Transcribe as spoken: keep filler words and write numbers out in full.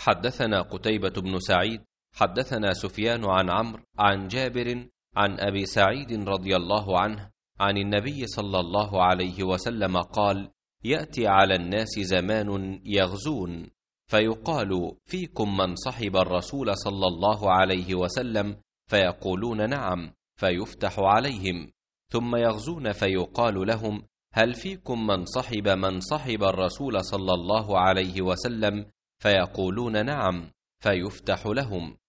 حدثنا قتيبة بن سعيد حدثنا سفيان عن عمرو عن جابر عن أبي سعيد رضي الله عنه عن النبي صلى الله عليه وسلم قال: يأتي على الناس زمان يغزون، فيقال: فيكم من صحب الرسول صلى الله عليه وسلم؟ فيقولون: نعم، فيفتح عليهم. ثم يغزون فيقال لهم: هل فيكم من صحب من صحب الرسول صلى الله عليه وسلم؟ فيقولون: نعم، فيفتح لهم.